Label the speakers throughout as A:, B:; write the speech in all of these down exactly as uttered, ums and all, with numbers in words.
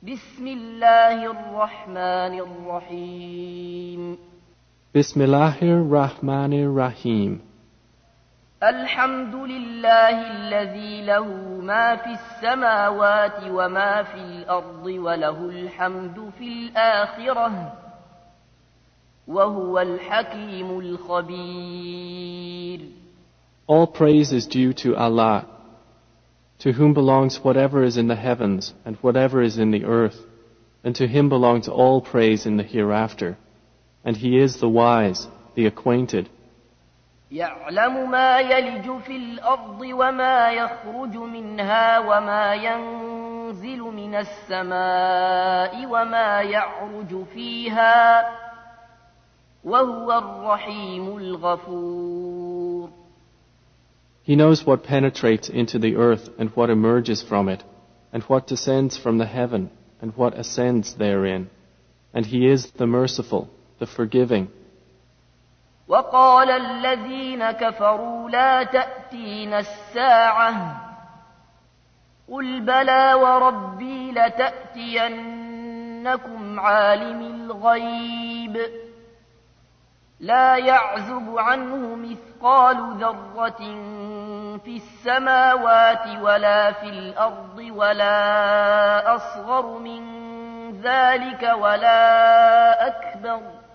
A: بسم الله الرحمن الرحيم
B: بسم الله الرحمن الرحيم
A: الحمد لله الذي له ما في السماوات وما في الأرض وله الحمد في الآخرة وهو الحكيم الخبير.
B: All praise is due to Allah, to whom belongs whatever is in the heavens and whatever is in the earth, and to him belongs all praise in the hereafter. And he is the wise, the acquainted.
A: يعلم ما يلج في الأرض وما يخرج منها وما ينزل من السماء وما يعرج فيها وهو الرحيم الغفور.
B: He knows what penetrates into the earth and what emerges from it, and what descends from the heaven and what ascends therein. And he is the merciful, the forgiving.
A: وقال الذين كفروا لا تأتينا الساعة قل بلى وربي لتأتينكم عالم الغيب لا يعزب عنه مثقال ذرة في السماوات ولا في الأرض ولا أصغر من ذلك ولا أكبر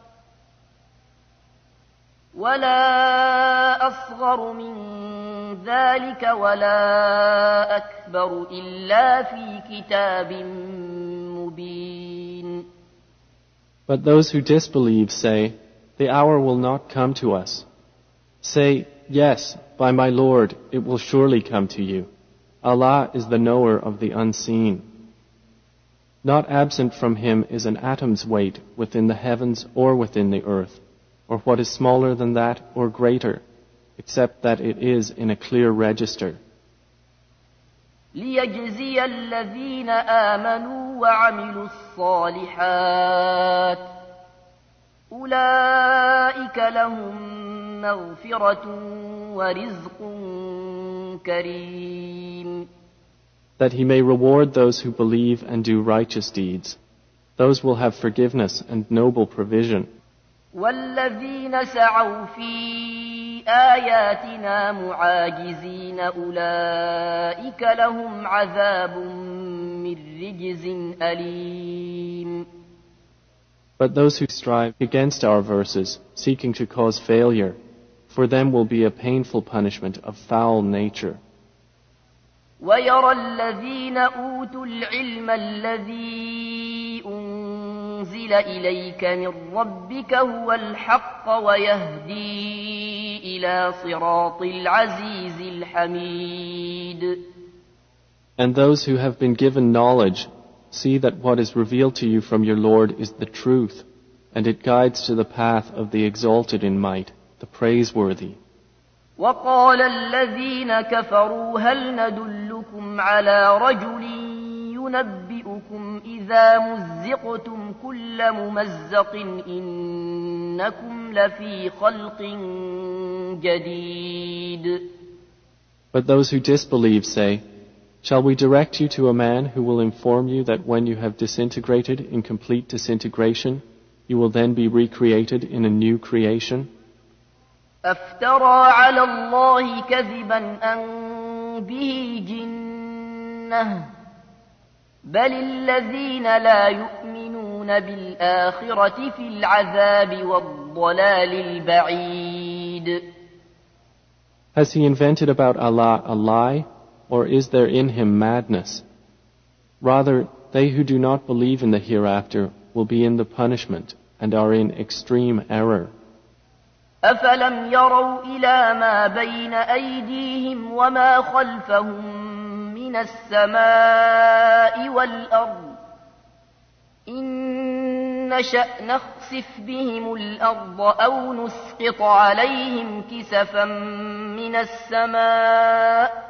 A: ولا أصغر من ذلك ولا أكبر إلا في كتاب مبين.
B: But those who disbelieve say, the hour will not come to us. Say, yes, by my Lord, it will surely come to you. Allah is the knower of the unseen. Not absent from him is an atom's weight within the heavens or within the earth, or what is smaller than that or greater, except that it is in a clear register.
A: ليجزي الذين آمنوا وعملوا الصالحات أولئك لهم مغفرة ورزق كريم.
B: That he may reward those who believe and do righteous deeds. Those will have forgiveness and noble provision.
A: والذين سعوا في آياتنا معاجزين أولئك لهم عذاب من رجز أليم.
B: But those who strive against our verses, seeking to cause failure, for them will be a painful punishment of foul nature.
A: ويرى الذين أوتوا العلم الذي أنزل إليك من ربك هو الحق ويهدي إلى صراط العزيز الحميد.
B: And those who have been given knowledge see that what is revealed to you from your Lord is the truth, and it guides to the path of the exalted in might, the praiseworthy.
A: وقال الذين كفروا هل ندلكم على رجل ينبئكم إذا مزقتم كل ممزق إنكم لفي خلق جديد.
B: But those who disbelieve say, shall we direct you to a man who will inform you that when you have disintegrated in complete disintegration, you will then be recreated in a new creation?
A: أفترى على الله كذبا أن به جنة بل الذين لا يؤمنون بالآخرة في العذاب والضلال البعيد.
B: Has he invented about Allah a lie, or is there in him madness? Rather, they who do not believe in the hereafter will be in the punishment and are in extreme error.
A: أفلم يروا إلى ما بين أيديهم وما خلفهم من السماء والأرض إن نشأ نخسف بهم الأرض أو نسقط عليهم كسفا من السماء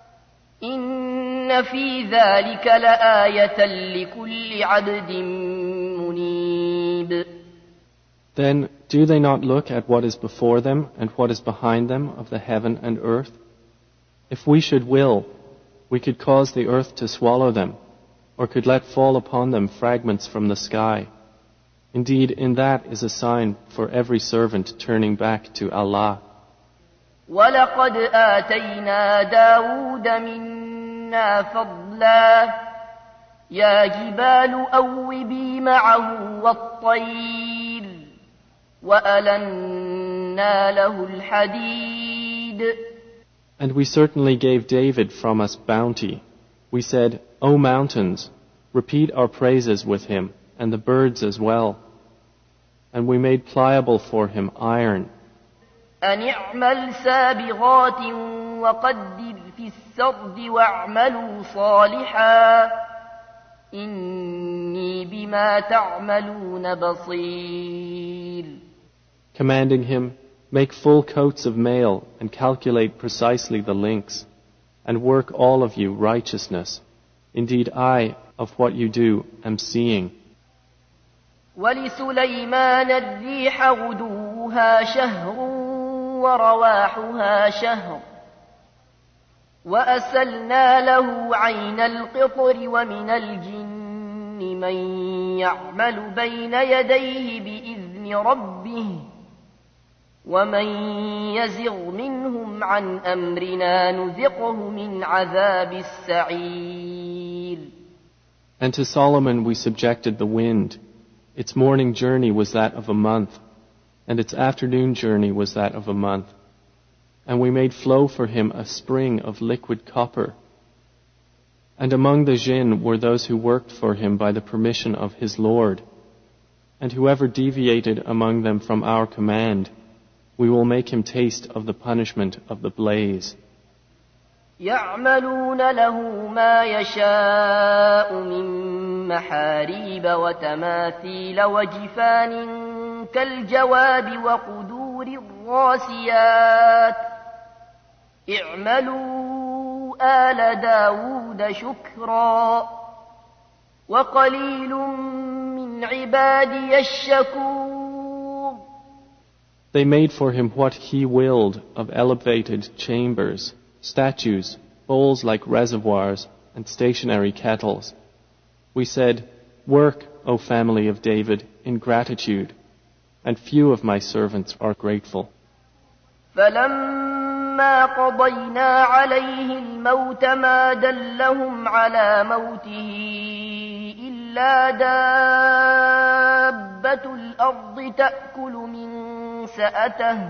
A: إن في ذلك لآية لكل عبد منيب.
B: Then do they not look at what is before them and what is behind them of the heaven and earth? If we should will, we could cause the earth to swallow them, or could let fall upon them fragments from the sky. Indeed, in that is a sign for every servant turning back to Allah.
A: وَلَقَدْ آتَيْنَا دَاوُودَ مِنَّا فَضْلًا يَا جِبَالُ أَوِّبِي مَعَهُ وَالطَّيْرَ وَأَلَنَّا لَهُ الْحَدِيدَ.
B: And we certainly gave David from us bounty. We said, O mountains, repeat our praises with him, and the birds as well. And we made pliable for him iron.
A: أن اعمل سابغات وقدر في السرد واعملوا صالحا إني بما تعملون بصير.
B: Commanding him, make full coats of mail and calculate precisely the links, and work all of you righteousness. Indeed, I, of what you do, am seeing.
A: ولسليمان الريح غدوها شهر ورواحها شهر وأسلنا له عين القطر ومن الجن من يعمل بين يديه بإذن ربه ومن يزغ منهم عن أمرنا نذقه من عذاب السعير.
B: And to Solomon we subjected the wind. Its morning journey was that of a month, and its afternoon journey was that of a month. And we made flow for him a spring of liquid copper. And among the jinn were those who worked for him by the permission of his Lord. And whoever deviated among them from our command, we will make him taste of the punishment of the blaze.
A: يعملون له ما يشاء من محاريب وتماثيل وجفان كالجواب وقدور الراسيات اعملوا آل داود شكرا وقليل من عبادي الشكور.
B: They made for him what he willed of elevated chambers, statues, bowls like reservoirs, and stationary kettles. We said, work, O family of David, in gratitude, and few of my servants are grateful.
A: فَلَمَّا قَضَيْنَا عَلَيْهِ الْمَوْتَ مَا دَلَّهُمْ عَلَى مَوْتِهِ إِلَّا دَابَّةُ الْأَرْضِ تَأْكُلُ مِنْ سَأَتَهُ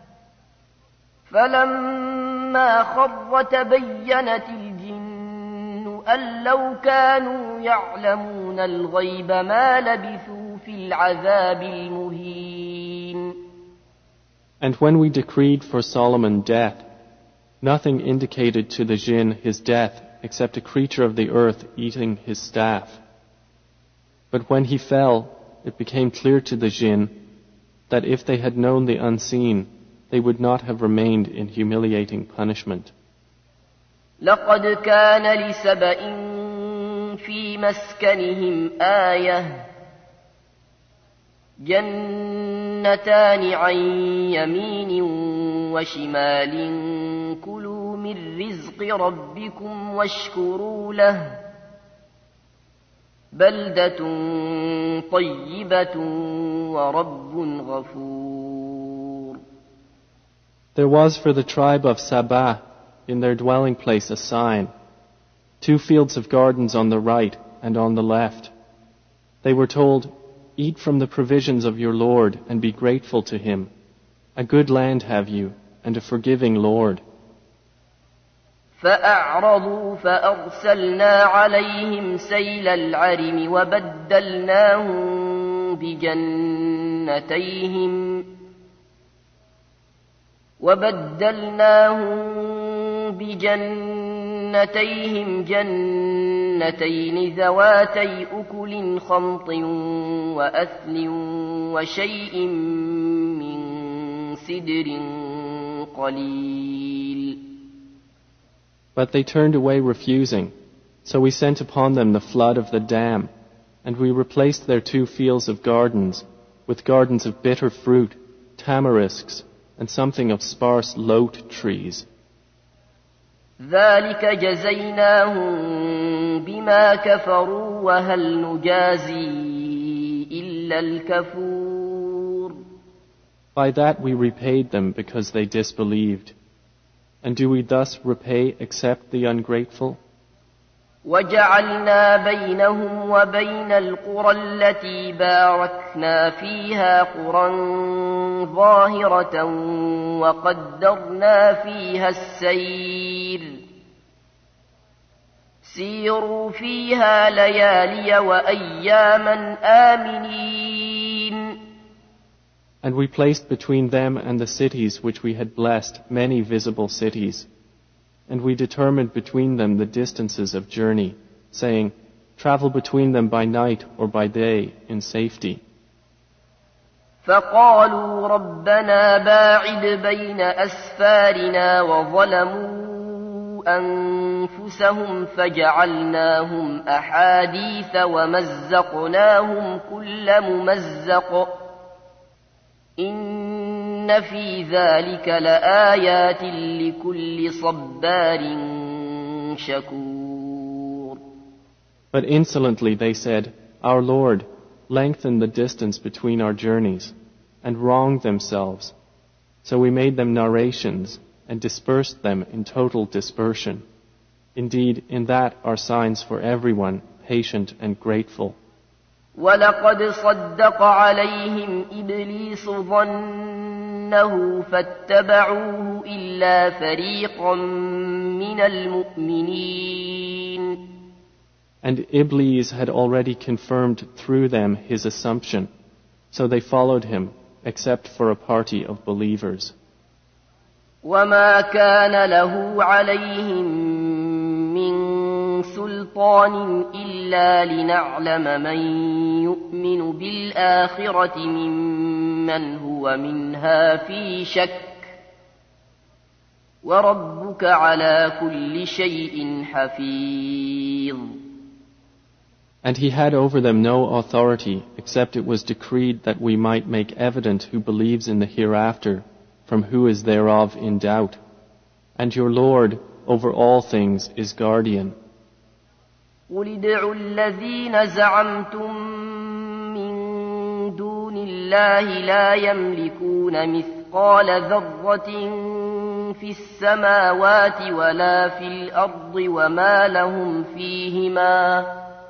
A: فَلَمَّا خَرَّ تَبَيَّنَتِ الْجِنُّ أَن لَّوْ كَانُوا يَعْلَمُونَ الْغَيْبَ مَا لَبِثُوا فِي الْعَذَابِ الْمُهِينِ.
B: And when we decreed for Solomon death, nothing indicated to the jinn his death except a creature of the earth eating his staff. But when he fell, it became clear to the jinn that if they had known the unseen, they would not have remained in humiliating punishment.
A: لقد كان لسبإ في مسكنهم آية جنتان عن يمين وشمال كلوا من رزق ربكم واشكروا له بلدة طيبة ورب غفور.
B: There was for the tribe of Sabah in their dwelling place a sign, two fields of gardens on the right and on the left. They were told, eat from the provisions of your Lord and be grateful to him. A good land have you and a forgiving Lord.
A: فأعرضوا فأرسلنا عليهم سيل العرم وبدلناهم بجنتيهم وبدلناهم بجنتيهم جنتين ذواتي أكل خمط وأثل وشيء من سدر قليل.
B: But they turned away refusing, so we sent upon them the flood of the dam, and we replaced their two fields of gardens with gardens of bitter fruit, tamarisks, and something of sparse lote trees.
A: ذلك جزيناهم بما كفروا وهل نجازي إلا الكفور.
B: By that we repaid them because they disbelieved. And do we thus repay except the ungrateful?
A: وجعلنا بينهم وبين القرى التي باركنا فيها قرى ظاهرة وقدرنا فيها السير سيروا فيها ليالي وأياما آمنين.
B: And we placed between them and the cities which we had blessed many visible cities. And we determined between them the distances of journey, saying, travel between them by night or by day in safety.
A: فقالوا ربنا باعد بين أسفارنا وظلموا أنفسهم فجعلناهم أحاديث ومزقناهم كل ممزق إن في ذلك لآيات لكل صبار شكور.
B: But insolently they said, Our Lord, lengthen the distance between our journeys, and wronged themselves. So we made them narrations, and dispersed them in total dispersion. Indeed, in that are signs for everyone, patient and grateful.
A: وَلَقَدْ صَدَّقَ عَلَيْهِمْ إِبْلِيسُ ظَنَّهُ فَاتَّبَعُوهُ إِلَّا فَرِيقًا مِّنَ الْمُؤْمِنِينَ.
B: And Iblis had already confirmed through them his assumption, so they followed him, except for a party of believers.
A: وَمَا كَانَ لَهُ عَلَيْهِمْ مِنْ سُلْطَانٍ إِلَّا لِنَعْلَمَ مَنْ يُؤْمِنُ بِالْآخِرَةِ مِمَّنْ هُوَ مِنْهَا فِي شَكٍّ وَرَبُّكَ عَلَى كُلِّ شَيْءٍ حَفِيظٌ.
B: And he had over them no authority, except it was decreed that we might make evident who believes in the hereafter, from who is thereof in doubt. And your Lord, over all things, is guardian.
A: قُلِ ادْعُوا الَّذِينَ زَعَمْتُم مِّن دُونِ اللَّهِ لَا يَمْلِكُونَ مِثْقَالَ ذَرَّةٍ فِي السَّمَاوَاتِ وَلَا فِي الْأَرْضِ وَمَا لَهُمْ فِيهِمَا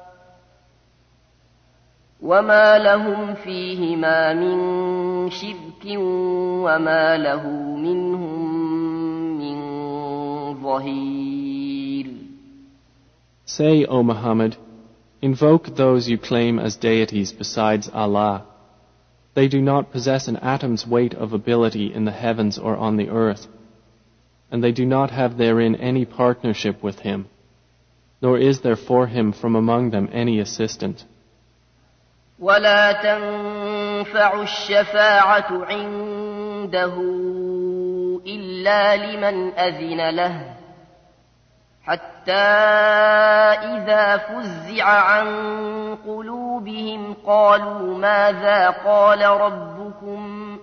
A: وَمَا لَهُمْ فِيهِمَا مِن شِرْكٍ وَمَا لَهُ مِنْهُم مِّن ظَهِيرٍ.
B: Say, O Muhammad, invoke those you claim as deities besides Allah. They do not possess an atom's weight of ability in the heavens or on the earth, and they do not have therein any partnership with Him, nor is there for Him from among them any assistant.
A: ولا تنفع الشفاعة عنده إلا لمن أذن له حتى إذا فزع عن قلوبهم قالوا ماذا قال ربكم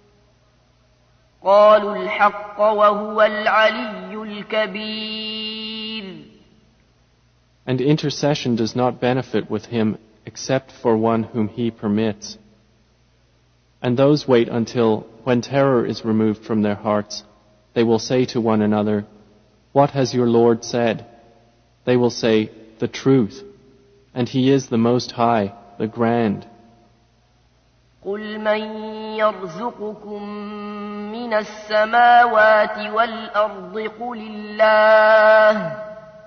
A: قالوا الحق وهو العلي الكبير.
B: And intercession does not benefit with Him except for one whom He permits. And those wait until, when terror is removed from their hearts, they will say to one another, What has your Lord said? They will say, The truth, and He is the Most High, the Grand.
A: قُلْ مَنْ يَرْزُقُكُم مِّنَ السَّمَاوَاتِ وَالْأَرْضِ قُلِ اللَّهُ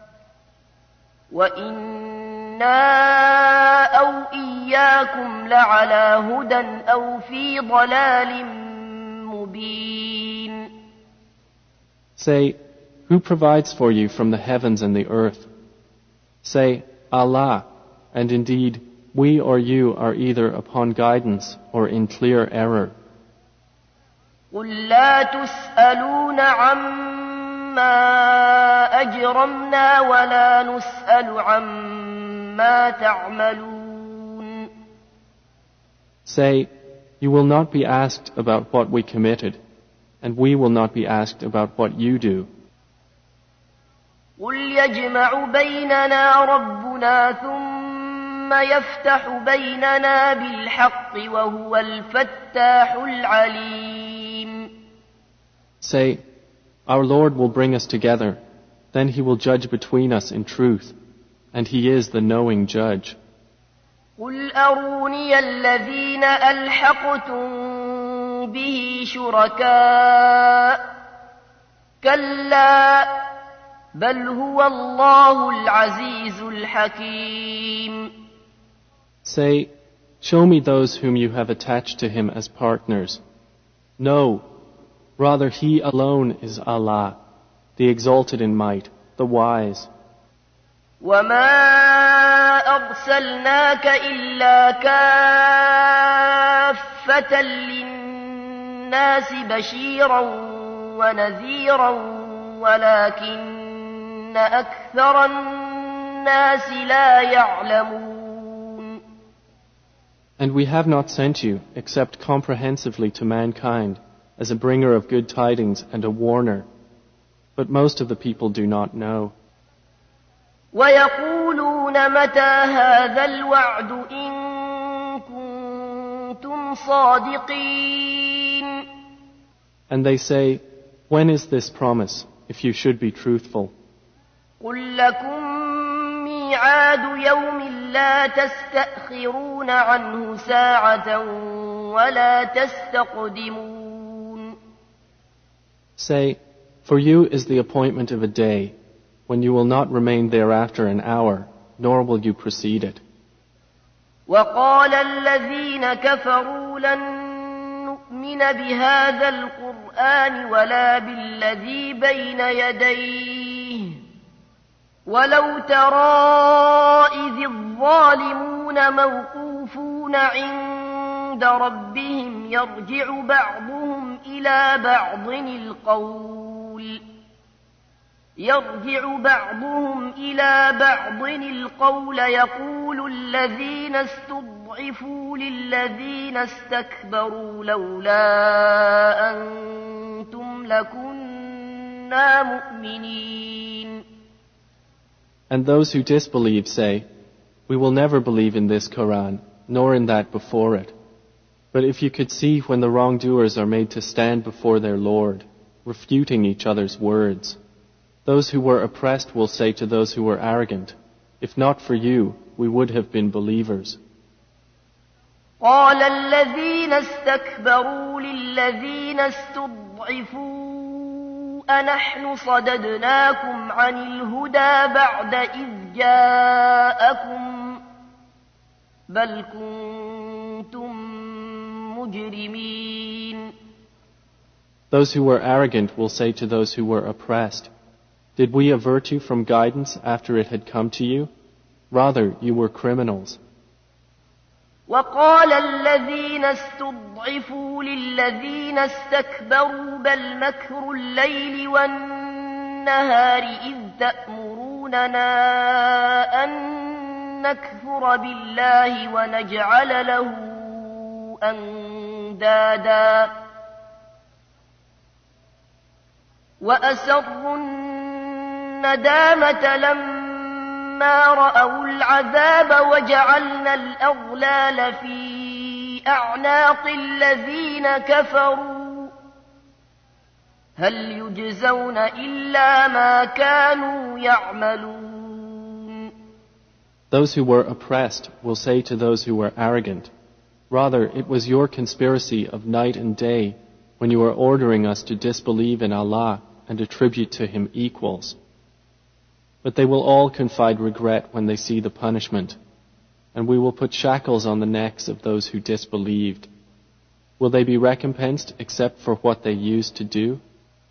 A: وَإِنَّا أَوْ إِيَّاكُمْ لَعَلَى هُدًى أَوْ فِي ضَلَالٍ مُبِينٍ.
B: Say, who provides for you from the heavens and the earth? Say, Allah, and indeed, we or you are either upon guidance or in clear error.
A: قُل لَّا تُسْأَلُونَ عَمَّا أَجْرَمْنَا وَلَا نُسْأَلُ عَمَّا تَعْمَلُونَ.
B: Say, you will not be asked about what we committed, and we will not be asked about what you do.
A: قل يجمع بيننا ربنا ثم يفتح بيننا بالحق وهو الفتاح العليم.
B: Say, our Lord will bring us together, then He will judge between us in truth, and He is the knowing judge.
A: قل أروني الذين ألحقتم به شركاء كلا بل هو الله العزيز الحكيم.
B: Say, show me those whom you have attached to Him as partners. No, rather He alone is Allah, the exalted in might, the wise.
A: وما أرسلناك إلا كافة للناس بشيرا ونذيرا ولكن أكثر الناس لا يعلمون.
B: And we have not sent you except comprehensively to mankind as a bringer of good tidings and a warner, but most of the people do not know.
A: ويقولون متى هذا الوعد إن كنتم صادقين.
B: And they say, when is this promise, if you should be truthful?
A: قل لكم ميعاد يوم لا تستأخرون عنه ساعة ولا تستقدمون.
B: Say, for you is the appointment of a day, when you will not remain thereafter an hour, nor will you precede it.
A: وقال الذين كفروا لن نؤمن بهذا القرآن ولا بالذي بين يديه ولو ترى إذ الظالمون موقوفون عند ربهم يرجع بعضهم إلى بعض القول يرجع بعضهم إلى بعض القول يقول الذين استضعفوا للذين استكبروا لولا أنتم لكنا مؤمنين.
B: And those who disbelieve say, we will never believe in this Quran, nor in that before it. But if you could see when the wrongdoers are made to stand before their Lord, refuting each other's words, those who were oppressed will say to those who were arrogant, if not for you, we would have been believers.
A: قال الذين استكبروا للذين استضعفوا أنحن صددناكم عن الهدى بعد إذ جاءكم بل كنتم مجرمين.
B: Those who were arrogant will say to those who were oppressed, did we avert you from guidance after it had come to you? Rather, you were criminals.
A: وقال الذين استضعفوا للذين استكبروا بل مكر الليل والنهار إذ تأمروننا أن نكفر بالله ونجعل له أندادا وأسروا الندامة لما رأوا العذاب وجعلنا الأغلال في أعناق الذين كفروا هل يجزون إلا ما كانوا يعملون.
B: Those who were oppressed will say to those who were arrogant, rather it was your conspiracy of night and day when you were ordering us to disbelieve in Allah and attribute to Him equals. But they will all confide regret when they see the punishment, and we will put shackles on the necks of those who disbelieved. Will they be recompensed except for what they used to do?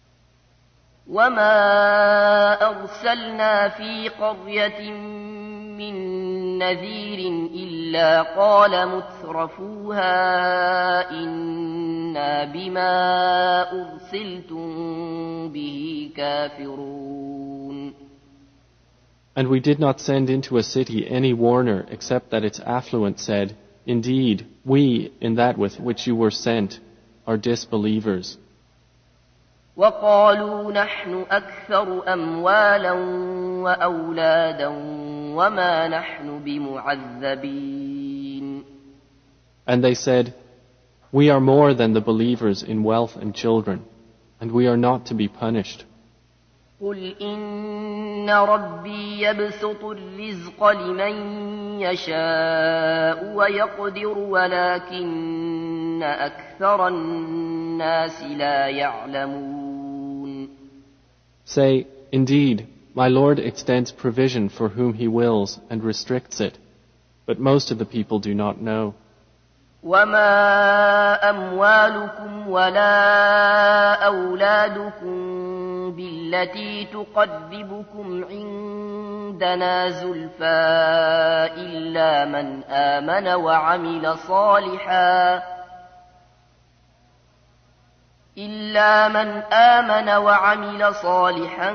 A: وما أرسلنا في قرية من نذير إلا قال مترفوها إنا بما أرسلتم به كافرون.
B: And we did not send into a city any warner except that its affluent said, indeed, we, in that with which you were sent, are disbelievers.
A: وقالوا نحن أكثر أموالا وأولادا وما نحن بمعذبين.
B: And they said, we are more than the believers in wealth and children, and we are not to be punished.
A: قل إن ربي يبسط الرزق لمن يشاء ويقدر ولكن أكثر الناس لا يعلمون.
B: Say, indeed, my Lord extends provision for whom He wills and restricts it, but most of the people do not know.
A: وما أموالكم ولا أولادكم بالتي تقربكم عندنا زلفى إلا من آمن وعمل صالحا إلا من آمن وعمل صالحا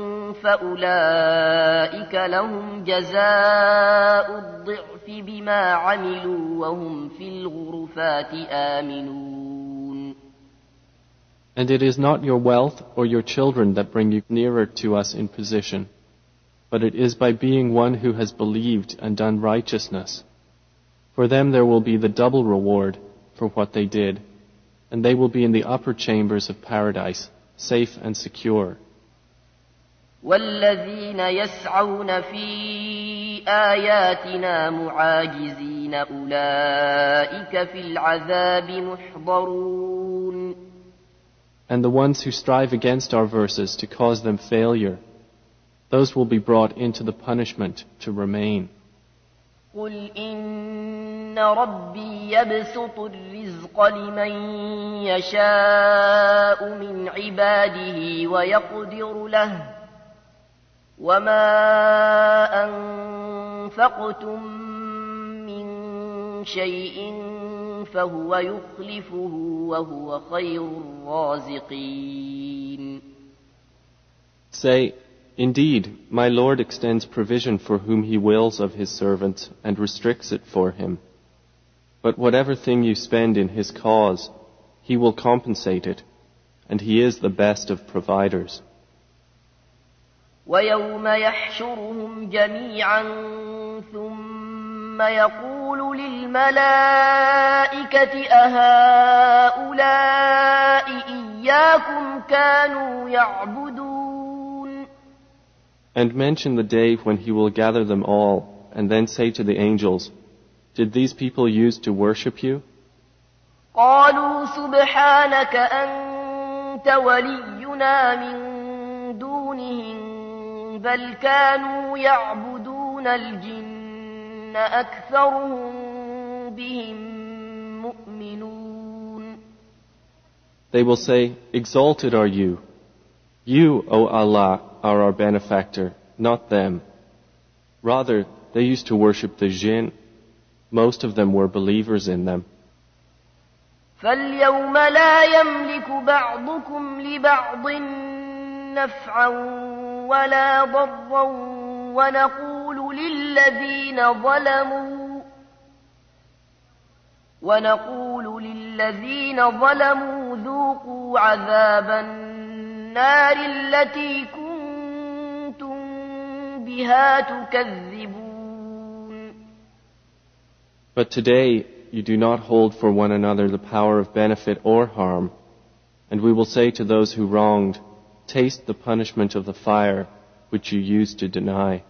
A: فأولئك لهم جزاء الضعف بما عملوا وهم في الغرفات آمنون.
B: And it is not your wealth or your children that bring you nearer to us in position, but it is by being one who has believed and done righteousness. For them there will be the double reward for what they did, and they will be in the upper chambers of paradise, safe and secure.
A: والذين يسعون في آياتنا معاجزين أولئك في العذاب محضرون.
B: And the ones who strive against our verses to cause them failure, those will be brought into the punishment to remain.
A: قل إن ربي يبسط الرزق لمن يشاء من عباده ويقدر له وما أنفقتم من شيء فهو يخلفه وهو خير الرازقين.
B: Say, indeed, my Lord extends provision for whom He wills of His servants and restricts it for him. But whatever thing you spend in His cause, He will compensate it, and He is the best of providers.
A: ويوم يحشرهم جميعا ثم يقول للملائكة أهؤلاء إياكم كانوا يعبدون.
B: And mention the day when He will gather them all, and then say to the angels, did these people used to worship you?
A: قالوا سبحانك أنت ولينا من دونهم بل كانوا يعبدون الجن أكثرهم بهم مؤمنون.
B: They will say, exalted are you. You, O Allah, are our benefactor, not them. Rather, they used to worship the jinn. Most of them were believers in them.
A: فاليوم لا يملك بعضكم لبعض نفعا ولا ضرا ونقول للذين ظلموا ونقول للذين ظلموا ذوقوا عذاب النار التي كنتم بها تكذبون.
B: But today you do not hold for one another the power of benefit or harm, and we will say to those who wronged, taste the punishment of the fire which you used to deny.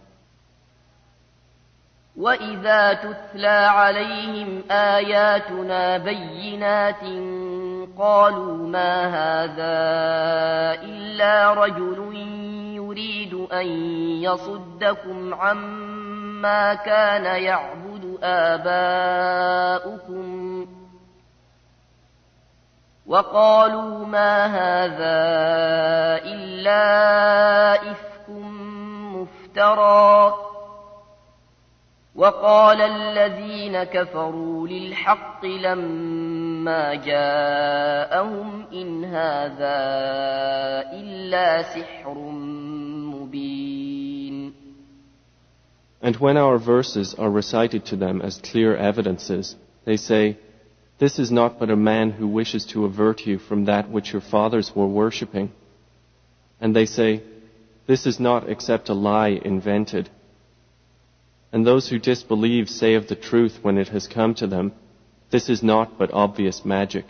A: وَإِذَا تُتْلَى عَلَيْهِمْ آيَاتُنَا بَيِّنَاتٍ قَالُوا مَا هَذَا إِلَّا رَجُلٌ يُرِيدُ أَن يَصُدَّكُمْ عَمَّا كَانَ يَعْبُدُ آبَاؤُكُمْ وَقَالُوا مَا هَذَا إِلَّا إِفْكٌ مُفْتَرًى وقال الذين كفروا للحق لما جاءهم إن هذا إلا سحر مبين.
B: And when our verses are recited to them as clear evidences, they say, this is not but a man who wishes to avert you from that which your fathers were worshipping. And they say, "This is not except a lie invented." And those who disbelieve say of the truth when it has come to them, "This is not but obvious magic."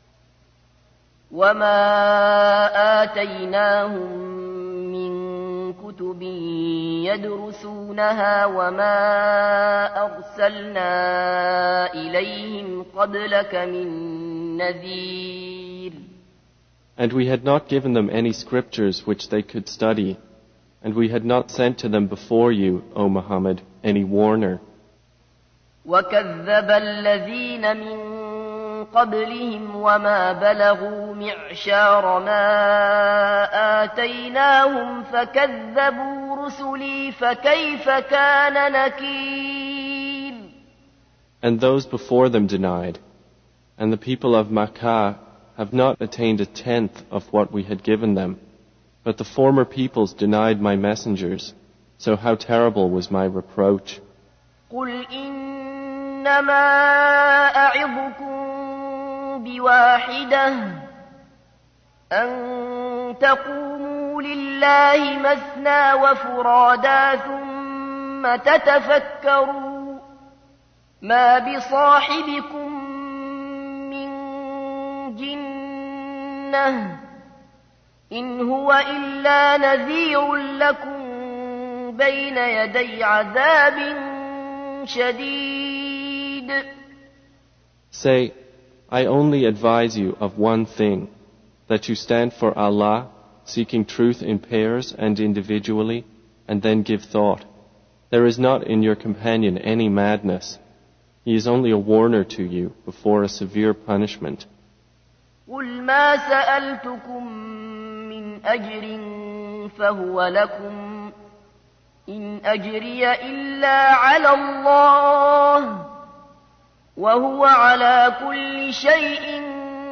A: وما آتيناهم من كتب يدرسونها وما أرسلنا إليهم قبلك من نذير.
B: And we had not given them any scriptures which they could study, and we had not sent to them before you, O Muhammad, any warner.
A: وكذب الذين من قبلهم وما بلغوا معشار ما آتيناهم فكذبوا رسلي فكيف كان نكير.
B: And those before them denied, and the people of Makkah have not attained a tenth of what we had given them, but the former peoples denied my messengers, so how terrible was my reproach.
A: قل إنما أعظكم بواحدة أن تقوموا لله مثنى وفرادا ثم تتفكروا ما بصاحبكم من جنة إن هو إلا نذير لكم بين يدي عذاب شديد.
B: Say, I only advise you of one thing, that you stand for Allah, seeking truth in pairs and individually, and then give thought. There is not in your companion any madness. He is only a warner to you before a severe punishment.
A: قل ما سألتكم من أجر فهو لكم إن أجري إلا على الله وهو على كل شيء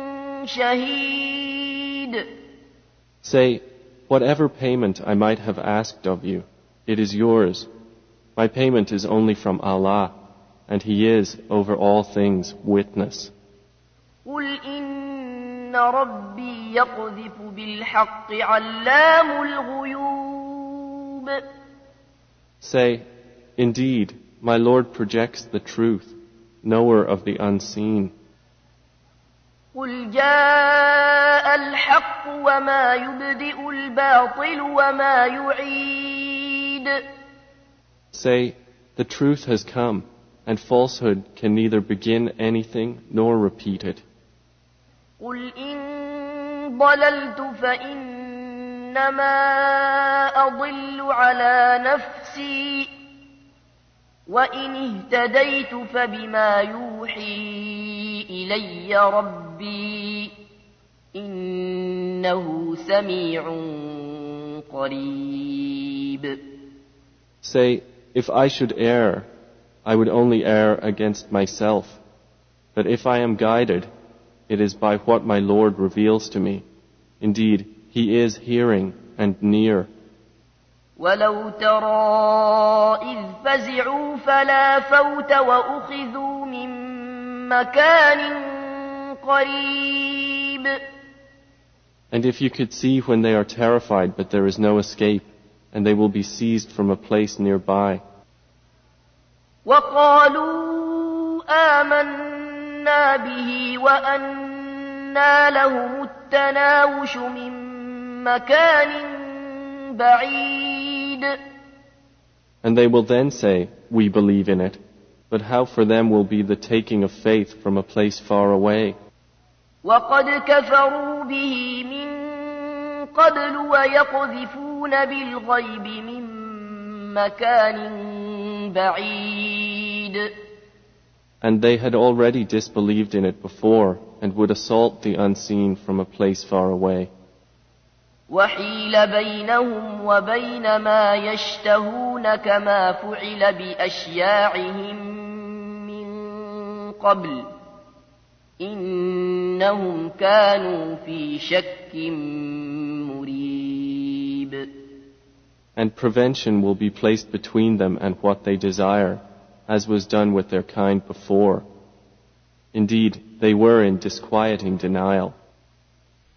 A: شهيد.
B: Say, whatever payment I might have asked of you, it is yours. My payment is only from Allah, and He is over all things witness.
A: قل إن ربي يقذف بالحق علام الغيوب.
B: Say, indeed, my Lord projects the truth, knower of the unseen.
A: قل جاء الحق وما يبدئ الباطل وما يعيد.
B: Say, the truth has come, and falsehood can neither begin anything nor repeat it.
A: قل إن ضللت فإنما أضل على نفسي وإن اهتديت فبما يوحي إلي ربي إنه سميع قريب.
B: Say, if I should err, I would only err against myself. But if I am guided, it is by what my Lord reveals to me. Indeed, He is hearing and near.
A: ولو ترى إذ فزعوا فلا فوت وأخذوا من مكان قريب.
B: And if you could see when they are terrified but there is no escape, and they will be seized from a place nearby.
A: وقالوا آمنا به وأنى لهم التناوش من مكان بعيد.
B: And they will then say, we believe in it, but how for them will be the taking of faith from a place far away.
A: وقد كفروا به من قبل ويقذفون بالغيب من مكان بعيد.
B: And they had already disbelieved in it before and would assault the unseen from a place far away.
A: وحيل بينهم وبين ما يشتهون كما فعل بأشياعهم من قبل إنهم كانوا في شك مريب.
B: And prevention will be placed between them and what they desire, as was done with their kind before. Indeed, they were in disquieting denial.